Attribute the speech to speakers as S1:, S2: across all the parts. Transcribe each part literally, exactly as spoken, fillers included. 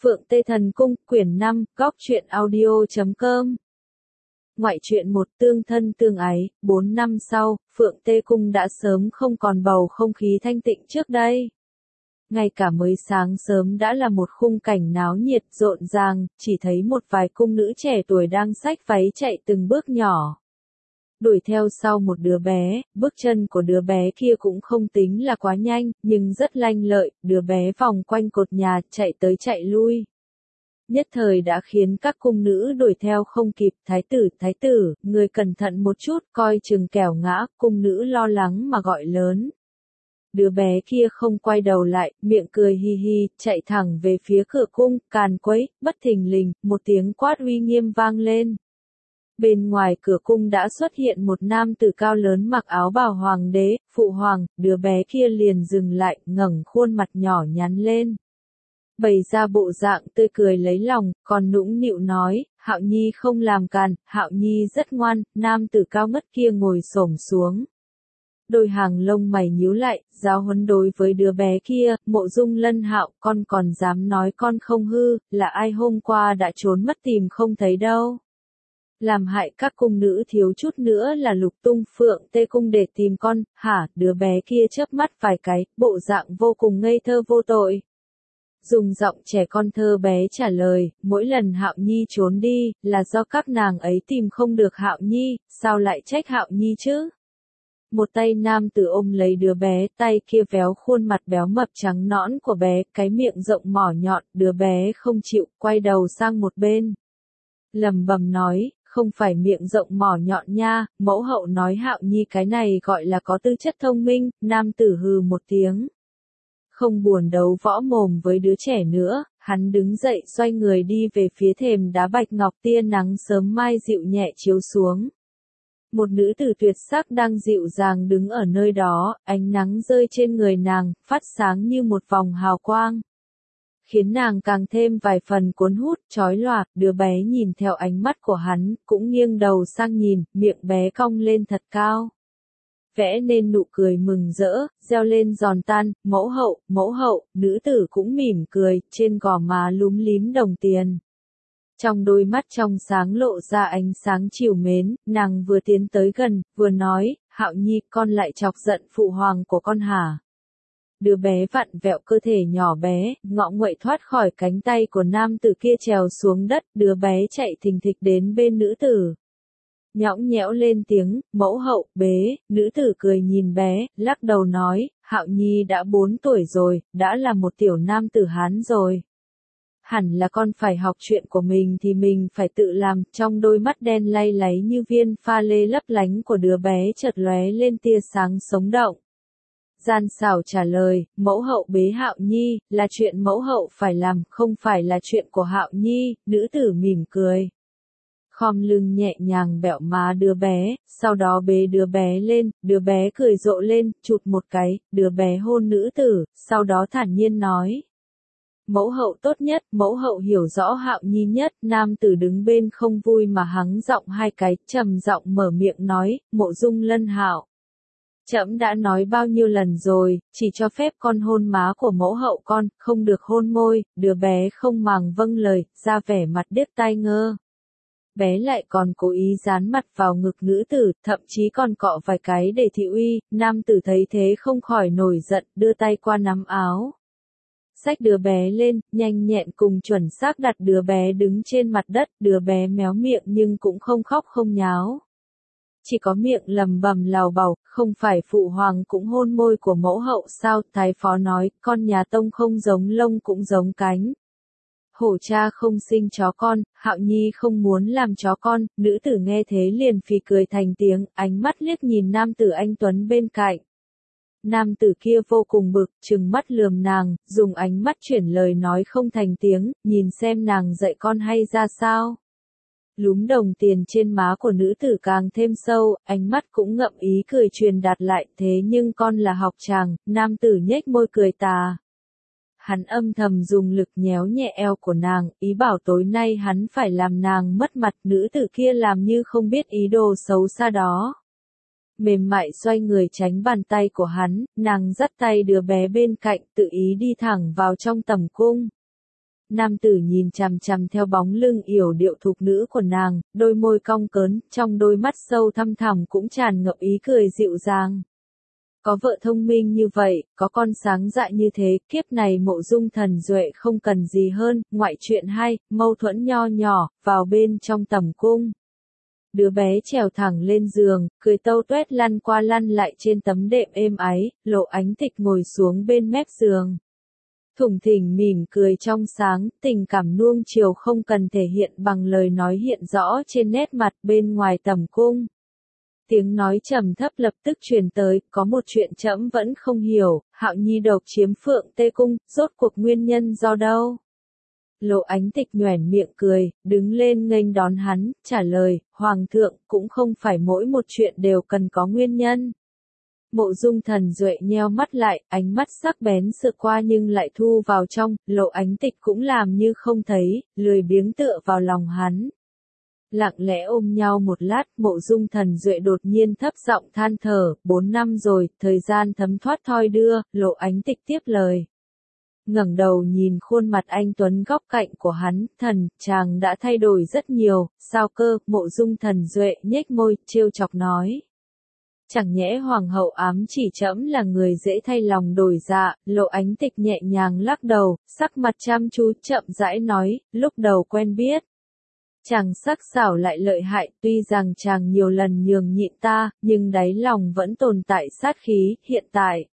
S1: Phượng Tê Thần Cung, quyển năm, góc truyện audio chấm com. Ngoại truyện một, tương thân tương ái. Bốn năm sau, Phượng Tê Cung đã sớm không còn bầu không khí thanh tịnh trước đây. Ngay cả mới sáng sớm đã là một khung cảnh náo nhiệt rộn ràng, chỉ thấy một vài cung nữ trẻ tuổi đang xách váy chạy từng bước nhỏ. Đuổi theo sau một đứa bé, bước chân của đứa bé kia cũng không tính là quá nhanh, nhưng rất lanh lợi, đứa bé vòng quanh cột nhà, chạy tới chạy lui. Nhất thời đã khiến các cung nữ đuổi theo không kịp. Thái tử, thái tử, người cẩn thận một chút, coi chừng kẻo ngã, cung nữ lo lắng mà gọi lớn. Đứa bé kia không quay đầu lại, miệng cười hi hi, chạy thẳng về phía cửa cung, càn quấy, bất thình lình, một tiếng quát uy nghiêm vang lên. Bên ngoài cửa cung đã xuất hiện một nam tử cao lớn mặc áo bào hoàng đế, phụ hoàng, đứa bé kia liền dừng lại, ngẩng khuôn mặt nhỏ nhắn lên. Bày ra bộ dạng tươi cười lấy lòng, còn nũng nịu nói, Hạo Nhi không làm càn, Hạo Nhi rất ngoan. Nam tử cao ngất kia ngồi xổm xuống. Đôi hàng lông mày nhíu lại, giáo huấn đối với đứa bé kia, Mộ Dung Lân Hạo, con còn dám nói con không hư, là ai hôm qua đã trốn mất tìm không thấy đâu. Làm hại các cung nữ thiếu chút nữa là lục tung Phượng Tê Cung để tìm con, hả? Đứa bé kia chớp mắt vài cái, bộ dạng vô cùng ngây thơ vô tội. Dùng giọng trẻ con thơ bé trả lời, mỗi lần Hạo Nhi trốn đi, là do các nàng ấy tìm không được Hạo Nhi, sao lại trách Hạo Nhi chứ? Một tay nam tử ôm lấy đứa bé, tay kia véo khuôn mặt béo mập trắng nõn của bé, cái miệng rộng mỏ nhọn, đứa bé không chịu, quay đầu sang một bên. Lầm bầm nói, không phải miệng rộng mỏ nhọn nha, mẫu hậu nói Hạo Nhi cái này gọi là có tư chất thông minh. Nam tử hừ một tiếng. Không buồn đấu võ mồm với đứa trẻ nữa, hắn đứng dậy xoay người đi về phía thềm đá bạch ngọc, tia nắng sớm mai dịu nhẹ chiếu xuống. Một nữ tử tuyệt sắc đang dịu dàng đứng ở nơi đó, ánh nắng rơi trên người nàng, phát sáng như một vòng hào quang. Khiến nàng càng thêm vài phần cuốn hút, chói lòa. Đứa bé nhìn theo ánh mắt của hắn, cũng nghiêng đầu sang nhìn, miệng bé cong lên thật cao. Vẽ nên nụ cười mừng rỡ, reo lên giòn tan, mẫu hậu, mẫu hậu, nữ tử cũng mỉm cười, trên gò má lúm lím đồng tiền. Trong đôi mắt trong sáng lộ ra ánh sáng trìu mến, nàng vừa tiến tới gần, vừa nói, Hạo Nhi, con lại chọc giận phụ hoàng của con hả? Đứa bé vặn vẹo cơ thể nhỏ bé, ngọ nguậy thoát khỏi cánh tay của nam tử kia trèo xuống đất, đứa bé chạy thình thịch đến bên nữ tử. Nhõng nhẽo lên tiếng, mẫu hậu, bế, nữ tử cười nhìn bé, lắc đầu nói, Hạo Nhi đã bốn tuổi rồi, đã là một tiểu nam tử Hán rồi. Hẳn là con phải học chuyện của mình thì mình phải tự làm. Trong đôi mắt đen lay láy như viên pha lê lấp lánh của đứa bé chợt lóe lên tia sáng sống động. Gian xảo trả lời, mẫu hậu bế Hạo Nhi, là chuyện mẫu hậu phải làm, không phải là chuyện của Hạo Nhi. Nữ tử mỉm cười. Khom lưng nhẹ nhàng bẹo má đứa bé, sau đó bế đứa bé lên, đứa bé cười rộ lên, chụt một cái, đứa bé hôn nữ tử, sau đó thản nhiên nói. Mẫu hậu tốt nhất, mẫu hậu hiểu rõ Hạo Nhi nhất. Nam tử đứng bên không vui mà hắng giọng hai cái, trầm giọng mở miệng nói, Mộ Dung Lân Hạo. Trẫm đã nói bao nhiêu lần rồi, chỉ cho phép con hôn má của mẫu hậu con, không được hôn môi. Đứa bé không màng vâng lời, ra vẻ mặt điếc tai ngơ. Bé lại còn cố ý dán mặt vào ngực nữ tử, thậm chí còn cọ vài cái để thị uy. Nam tử thấy thế không khỏi nổi giận, đưa tay qua nắm áo. Xách đứa bé lên, nhanh nhẹn cùng chuẩn xác đặt đứa bé đứng trên mặt đất. Đứa bé méo miệng nhưng cũng không khóc không nháo. Chỉ có miệng lầm bầm lào bầu, không phải phụ hoàng cũng hôn môi của mẫu hậu sao? Thái phó nói, con nhà Tông không giống lông cũng giống cánh. Hổ cha không sinh chó con, Hạo Nhi không muốn làm chó con. Nữ tử nghe thế liền phì cười thành tiếng, ánh mắt liếc nhìn nam tử anh tuấn bên cạnh. Nam tử kia vô cùng bực, trừng mắt lườm nàng, dùng ánh mắt chuyển lời nói không thành tiếng, nhìn xem nàng dạy con hay ra sao. Lúm đồng tiền trên má của nữ tử càng thêm sâu, ánh mắt cũng ngậm ý cười truyền đạt lại, thế nhưng con là học tràng. Nam tử nhếch môi cười tà. Hắn âm thầm dùng lực nhéo nhẹ eo của nàng, ý bảo tối nay hắn phải làm nàng mất mặt. Nữ tử kia làm như không biết ý đồ xấu xa đó. Mềm mại xoay người tránh bàn tay của hắn, nàng dắt tay đứa bé bên cạnh, tự ý đi thẳng vào trong tầm cung. Nam tử nhìn chằm chằm theo bóng lưng yểu điệu thục nữ của nàng, đôi môi cong cớn, trong đôi mắt sâu thăm thẳm cũng tràn ngập ý cười dịu dàng. Có vợ thông minh như vậy, có con sáng dại như thế, kiếp này Mộ Dung Thần Duệ không cần gì hơn. Ngoại truyện hay, mâu thuẫn nho nhỏ, vào bên trong tầm cung. Đứa bé trèo thẳng lên giường, cười tâu tuét lăn qua lăn lại trên tấm đệm êm ái, Lộ Ánh Tịch ngồi xuống bên mép giường. Thủng thỉnh mỉm cười trong sáng, tình cảm nuông chiều không cần thể hiện bằng lời nói hiện rõ trên nét mặt. Bên ngoài tầm cung, tiếng nói trầm thấp lập tức truyền tới, có một chuyện trẫm vẫn không hiểu, Hạo Nhi độc chiếm Phượng Tê Cung, rốt cuộc nguyên nhân do đâu? Lộ Ánh Tịch nhoẻn miệng cười, đứng lên nghênh đón hắn, trả lời, Hoàng thượng, cũng không phải mỗi một chuyện đều cần có nguyên nhân. Mộ Dung Thần Duệ nheo mắt lại, ánh mắt sắc bén sượt qua nhưng lại thu vào trong. Lộ Ánh Tịch cũng làm như không thấy, lười biếng tựa vào lòng hắn. Lặng lẽ ôm nhau một lát, Mộ Dung Thần Duệ đột nhiên thấp giọng than thở, bốn năm rồi, thời gian thấm thoát thoi đưa. Lộ Ánh Tịch tiếp lời. Ngẩng đầu nhìn khuôn mặt anh tuấn góc cạnh của hắn, thần, chàng đã thay đổi rất nhiều, sao cơ? Mộ Dung Thần Duệ nhếch môi, trêu chọc nói. Chẳng nhẽ hoàng hậu ám chỉ trẫm là người dễ thay lòng đổi dạ? Lộ Ánh Tịch nhẹ nhàng lắc đầu, sắc mặt chăm chú chậm rãi nói, lúc đầu quen biết. Chàng sắc sảo lại lợi hại, tuy rằng chàng nhiều lần nhường nhịn ta, nhưng đáy lòng vẫn tồn tại sát khí. Hiện tại,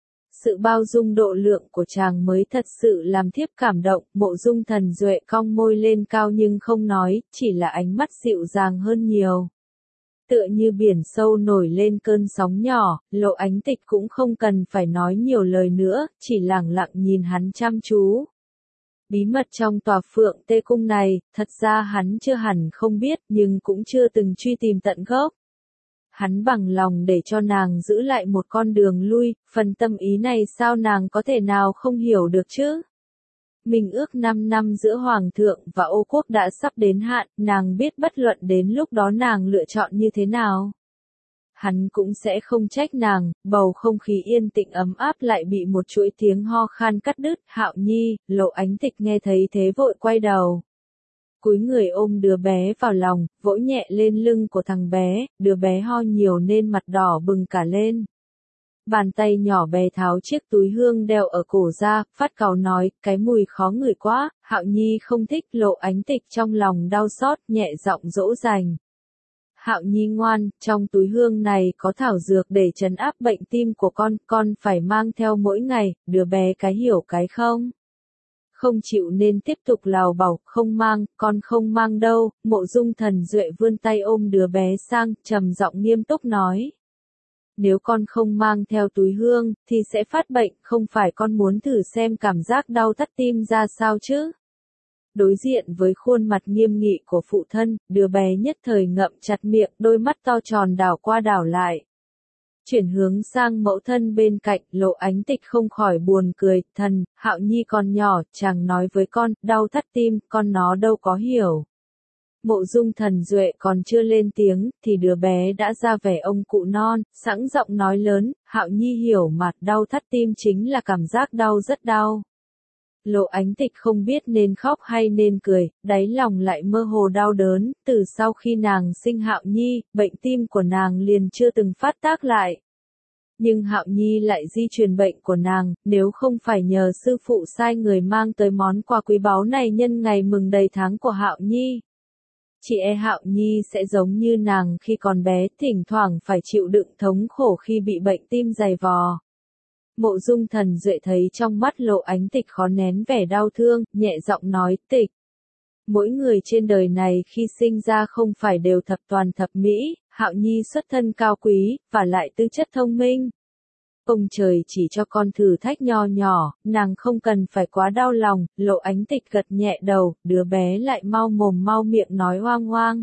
S1: sự bao dung độ lượng của chàng mới thật sự làm thiếp cảm động. Mộ Dung Thần Duệ cong môi lên cao nhưng không nói, chỉ là ánh mắt dịu dàng hơn nhiều. Tựa như biển sâu nổi lên cơn sóng nhỏ, Lộ Ánh Tịch cũng không cần phải nói nhiều lời nữa, chỉ lẳng lặng nhìn hắn chăm chú. Bí mật trong tòa Phượng Tê Cung này, thật ra hắn chưa hẳn không biết, nhưng cũng chưa từng truy tìm tận gốc. Hắn bằng lòng để cho nàng giữ lại một con đường lui, phần tâm ý này sao nàng có thể nào không hiểu được chứ? Mình ước năm năm giữa Hoàng thượng và Ô Quốc đã sắp đến hạn, nàng biết bất luận đến lúc đó nàng lựa chọn như thế nào. Hắn cũng sẽ không trách nàng. Bầu không khí yên tĩnh ấm áp lại bị một chuỗi tiếng ho khan cắt đứt. Hạo Nhi. Lộ Ánh Tịch nghe thấy thế vội quay đầu. Cúi người ôm đứa bé vào lòng, vỗ nhẹ lên lưng của thằng bé, đứa bé ho nhiều nên mặt đỏ bừng cả lên. Bàn tay nhỏ bé tháo chiếc túi hương đeo ở cổ ra, phát cáu nói, cái mùi khó ngửi quá. Hạo Nhi không thích. Lộ Ánh Tịch trong lòng đau xót, nhẹ giọng dỗ dành. Hạo Nhi ngoan, trong túi hương này có thảo dược để trấn áp bệnh tim của con, con phải mang theo mỗi ngày. Đứa bé cái hiểu cái không? Không chịu nên tiếp tục lào bảo, không mang, con không mang đâu. Mộ Dung Thần Duệ vươn tay ôm đứa bé sang, trầm giọng nghiêm túc nói. Nếu con không mang theo túi hương, thì sẽ phát bệnh, không phải con muốn thử xem cảm giác đau thắt tim ra sao chứ? Đối diện với khuôn mặt nghiêm nghị của phụ thân, đứa bé nhất thời ngậm chặt miệng, đôi mắt to tròn đảo qua đảo lại. Chuyển hướng sang mẫu thân bên cạnh, Lộ Ánh Tịch không khỏi buồn cười, thần, Hạo Nhi còn nhỏ, chàng nói với con, đau thắt tim, con nó đâu có hiểu. Mộ Dung Thần Duệ còn chưa lên tiếng, thì đứa bé đã ra vẻ ông cụ non, sẵn giọng nói lớn, Hạo Nhi hiểu mà, đau thắt tim chính là cảm giác đau rất đau. Lộ Ánh Tịch không biết nên khóc hay nên cười, đáy lòng lại mơ hồ đau đớn. Từ sau khi nàng sinh Hạo Nhi, bệnh tim của nàng liền chưa từng phát tác lại. Nhưng Hạo Nhi lại di truyền bệnh của nàng, nếu không phải nhờ sư phụ sai người mang tới món quà quý báu này nhân ngày mừng đầy tháng của Hạo Nhi. Chị e Hạo Nhi sẽ giống như nàng khi còn bé, thỉnh thoảng phải chịu đựng thống khổ khi bị bệnh tim dày vò. Mộ Dung Thần Duệ thấy trong mắt Lộ Ánh Tịch khó nén vẻ đau thương, nhẹ giọng nói, Tịch. Mỗi người trên đời này khi sinh ra không phải đều thập toàn thập mỹ, Hạo Nhi xuất thân cao quý, và lại tư chất thông minh. Ông trời chỉ cho con thử thách nho nhỏ, nàng không cần phải quá đau lòng. Lộ Ánh Tịch gật nhẹ đầu, đứa bé lại mau mồm mau miệng nói hoang hoang.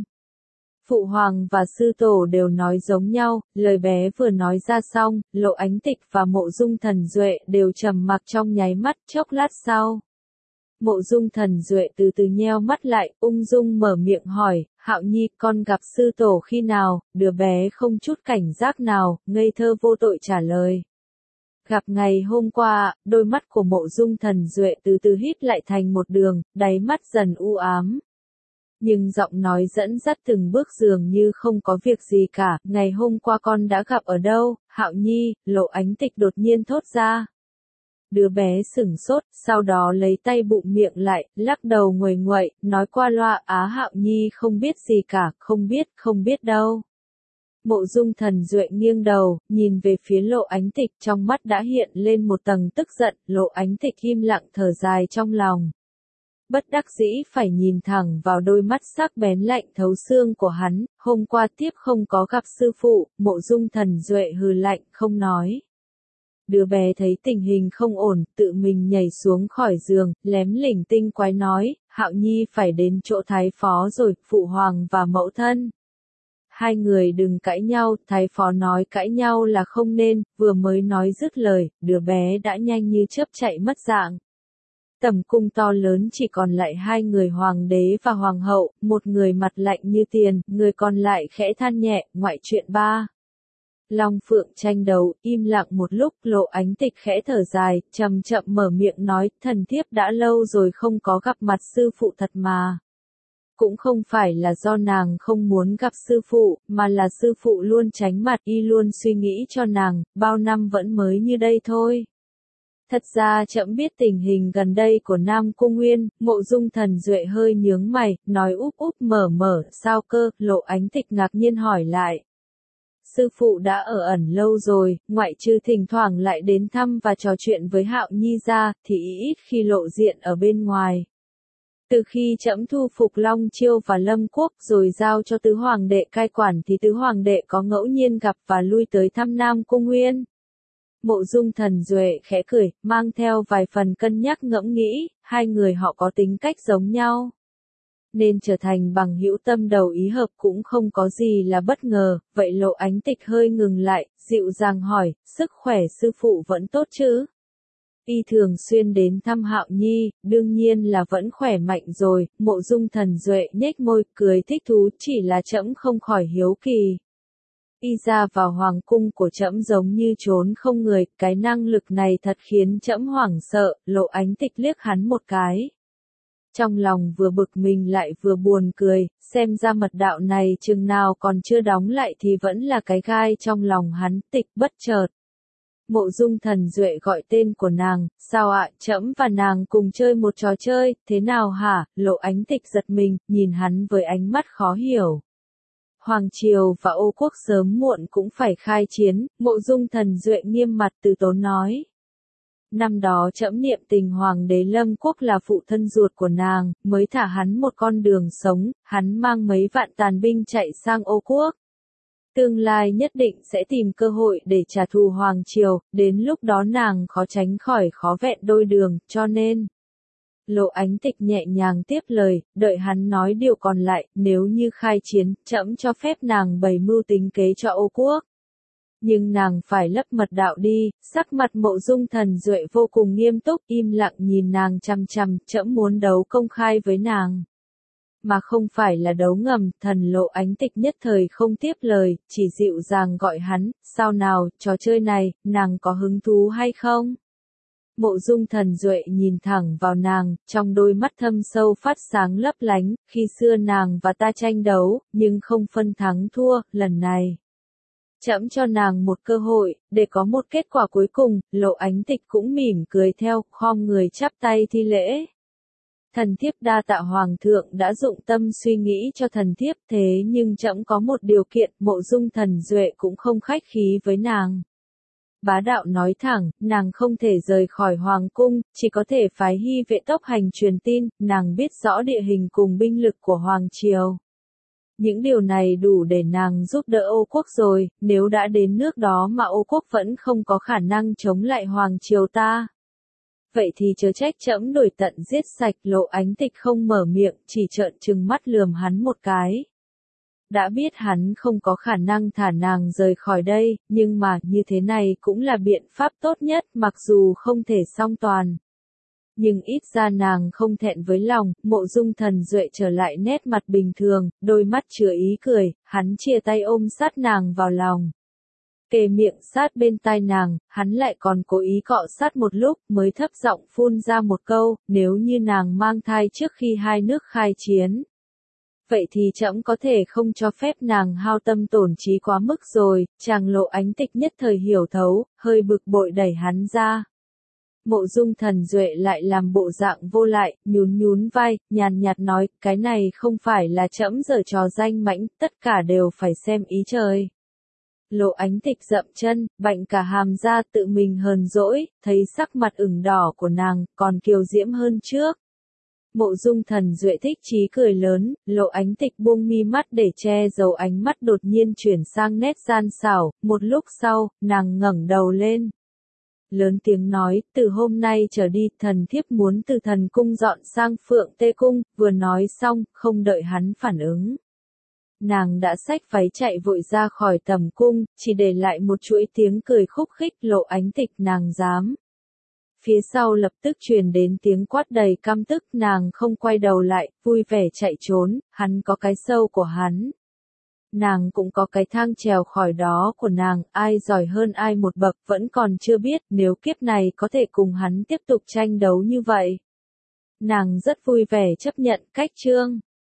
S1: Phụ hoàng và sư tổ đều nói giống nhau, lời bé vừa nói ra xong, Lộ Ánh Tịch và Mộ Dung Thần Duệ đều trầm mặc trong nháy mắt. Chốc lát sau, Mộ Dung Thần Duệ từ từ nheo mắt lại, ung dung mở miệng hỏi, Hạo Nhi, con gặp sư tổ khi nào? Đứa bé không chút cảnh giác nào, ngây thơ vô tội trả lời. Gặp ngày hôm qua, đôi mắt của Mộ Dung Thần Duệ từ từ híp lại thành một đường, đáy mắt dần u ám. Nhưng giọng nói dẫn dắt từng bước dường như không có việc gì cả, ngày hôm qua con đã gặp ở đâu, Hạo Nhi, Lộ Ánh Tịch đột nhiên thốt ra. Đứa bé sửng sốt, sau đó lấy tay bụm miệng lại, lắc đầu nguầy nguậy, nói qua loa, Á Hạo Nhi không biết gì cả, không biết, không biết đâu. Mộ Dung Thần Duệ nghiêng đầu, nhìn về phía Lộ Ánh Tịch, trong mắt đã hiện lên một tầng tức giận, Lộ Ánh Tịch im lặng thở dài trong lòng. Bất đắc dĩ phải nhìn thẳng vào đôi mắt sắc bén lạnh thấu xương của hắn, hôm qua tiếp không có gặp sư phụ, Mộ Dung Thần Duệ hừ lạnh không nói. Đứa bé thấy tình hình không ổn, tự mình nhảy xuống khỏi giường, lém lỉnh tinh quái nói, Hạo Nhi phải đến chỗ Thái Phó rồi, phụ hoàng và mẫu thân. Hai người đừng cãi nhau, Thái Phó nói cãi nhau là không nên, vừa mới nói dứt lời, đứa bé đã nhanh như chớp chạy mất dạng. Tầm cung to lớn chỉ còn lại hai người hoàng đế và hoàng hậu, một người mặt lạnh như tiền, người còn lại khẽ than nhẹ, ngoại truyện ba. Long Phượng tranh đấu, im lặng một lúc, Lộ Ánh Tịch khẽ thở dài, chậm chậm mở miệng nói, thần thiếp đã lâu rồi không có gặp mặt sư phụ thật mà. Cũng không phải là do nàng không muốn gặp sư phụ, mà là sư phụ luôn tránh mặt, y luôn suy nghĩ cho nàng, bao năm vẫn mới như đây thôi. Thật ra trẫm biết tình hình gần đây của Nam Cung Nguyên, Mộ Dung Thần Duệ hơi nhướng mày, nói úp úp mở mở, sao cơ, Lộ Ánh Tịch ngạc nhiên hỏi lại. Sư phụ đã ở ẩn lâu rồi, ngoại trừ thỉnh thoảng lại đến thăm và trò chuyện với Hạo Nhi ra, thì ít khi lộ diện ở bên ngoài. Từ khi trẫm thu phục Long Chiêu và Lâm Quốc rồi giao cho tứ hoàng đệ cai quản thì tứ hoàng đệ có ngẫu nhiên gặp và lui tới thăm Nam Cung Nguyên. Mộ Dung Thần Duệ khẽ cười, mang theo vài phần cân nhắc ngẫm nghĩ, hai người họ có tính cách giống nhau. Nên trở thành bằng hữu tâm đầu ý hợp cũng không có gì là bất ngờ, vậy Lộ Ánh Tịch hơi ngừng lại, dịu dàng hỏi, sức khỏe sư phụ vẫn tốt chứ? Y thường xuyên đến thăm Hạo Nhi, đương nhiên là vẫn khỏe mạnh rồi, Mộ Dung Thần Duệ nhếch môi, cười thích thú, chỉ là trẫm không khỏi hiếu kỳ. Y ra vào hoàng cung của trẫm giống như trốn không người, cái năng lực này thật khiến trẫm hoảng sợ, Lộ Ánh Tịch liếc hắn một cái. Trong lòng vừa bực mình lại vừa buồn cười, xem ra mật đạo này chừng nào còn chưa đóng lại thì vẫn là cái gai trong lòng hắn, Tịch bất chợt. Mộ Dung Thần Duệ gọi tên của nàng, sao ạ, trẫm và nàng cùng chơi một trò chơi, thế nào hả, Lộ Ánh Tịch giật mình, nhìn hắn với ánh mắt khó hiểu. Hoàng Triều và Ô Quốc sớm muộn cũng phải khai chiến, Mộ Dung Thần Duệ nghiêm mặt từ tốn nói. Năm đó trẫm niệm tình Hoàng đế Lâm Quốc là phụ thân ruột của nàng, mới thả hắn một con đường sống, hắn mang mấy vạn tàn binh chạy sang Ô Quốc. Tương lai nhất định sẽ tìm cơ hội để trả thù Hoàng Triều, đến lúc đó nàng khó tránh khỏi khó vẹn đôi đường, cho nên. Lộ Ánh Tịch nhẹ nhàng tiếp lời, đợi hắn nói điều còn lại, nếu như khai chiến, trẫm cho phép nàng bày mưu tính kế cho Ô Quốc. Nhưng nàng phải lấp mật đạo đi, sắc mặt Mộ Dung Thần Duệ vô cùng nghiêm túc, im lặng nhìn nàng chằm chằm, trẫm muốn đấu công khai với nàng. Mà không phải là đấu ngầm, thần Lộ Ánh Tịch nhất thời không tiếp lời, chỉ dịu dàng gọi hắn, sao nào, trò chơi này, nàng có hứng thú hay không? Mộ Dung Thần Duệ nhìn thẳng vào nàng, trong đôi mắt thâm sâu phát sáng lấp lánh, khi xưa nàng và ta tranh đấu, nhưng không phân thắng thua, lần này. Trẫm cho nàng một cơ hội, để có một kết quả cuối cùng, Lộ Ánh Tịch cũng mỉm cười theo, khom người chắp tay thi lễ. Thần thiếp đa tạ hoàng thượng đã dụng tâm suy nghĩ cho thần thiếp, thế nhưng trẫm có một điều kiện, Mộ Dung Thần Duệ cũng không khách khí với nàng. Bá đạo nói thẳng, nàng không thể rời khỏi hoàng cung, chỉ có thể phái hy vệ tốc hành truyền tin, nàng biết rõ địa hình cùng binh lực của Hoàng Triều. Những điều này đủ để nàng giúp đỡ Ô Quốc rồi, nếu đã đến nước đó mà Ô Quốc vẫn không có khả năng chống lại Hoàng Triều ta. Vậy thì chớ trách trẫm đổi tận giết sạch, Lộ Ánh Tịch không mở miệng, chỉ trợn trừng mắt lườm hắn một cái. Đã biết hắn không có khả năng thả nàng rời khỏi đây, nhưng mà như thế này cũng là biện pháp tốt nhất mặc dù không thể song toàn. Nhưng ít ra nàng không thẹn với lòng, Mộ Dung Thần Duệ trở lại nét mặt bình thường, đôi mắt chứa ý cười, hắn chia tay ôm sát nàng vào lòng. Kề miệng sát bên tai nàng, hắn lại còn cố ý cọ sát một lúc mới thấp giọng phun ra một câu, nếu như nàng mang thai trước khi hai nước khai chiến. Vậy thì trẫm có thể không cho phép nàng hao tâm tổn trí quá mức rồi, chàng Lộ Ánh Tịch nhất thời hiểu thấu, hơi bực bội đẩy hắn ra. Mộ Dung Thần Duệ lại làm bộ dạng vô lại, nhún nhún vai, nhàn nhạt nói, cái này không phải là trẫm giở trò danh mãnh, tất cả đều phải xem ý trời. Lộ Ánh Tịch dậm chân, bạnh cả hàm ra tự mình hờn dỗi, thấy sắc mặt ửng đỏ của nàng, còn kiều diễm hơn trước. Mộ Dung Thần Duệ thích chí cười lớn, Lộ Ánh Tịch buông mi mắt để che giấu ánh mắt đột nhiên chuyển sang nét gian xảo, một lúc sau, nàng ngẩng đầu lên. Lớn tiếng nói, từ hôm nay trở đi, thần thiếp muốn từ thần cung dọn sang Phượng Tê Cung, vừa nói xong, không đợi hắn phản ứng. Nàng đã xách váy chạy vội ra khỏi tầm cung, chỉ để lại một chuỗi tiếng cười khúc khích, Lộ Ánh Tịch nàng dám. Phía sau lập tức truyền đến tiếng quát đầy căm tức, nàng không quay đầu lại, vui vẻ chạy trốn, hắn có cái sâu của hắn. Nàng cũng có cái thang trèo khỏi đó của nàng, ai giỏi hơn ai một bậc vẫn còn chưa biết, nếu kiếp này có thể cùng hắn tiếp tục tranh đấu như vậy. Nàng rất vui vẻ chấp nhận cách chương.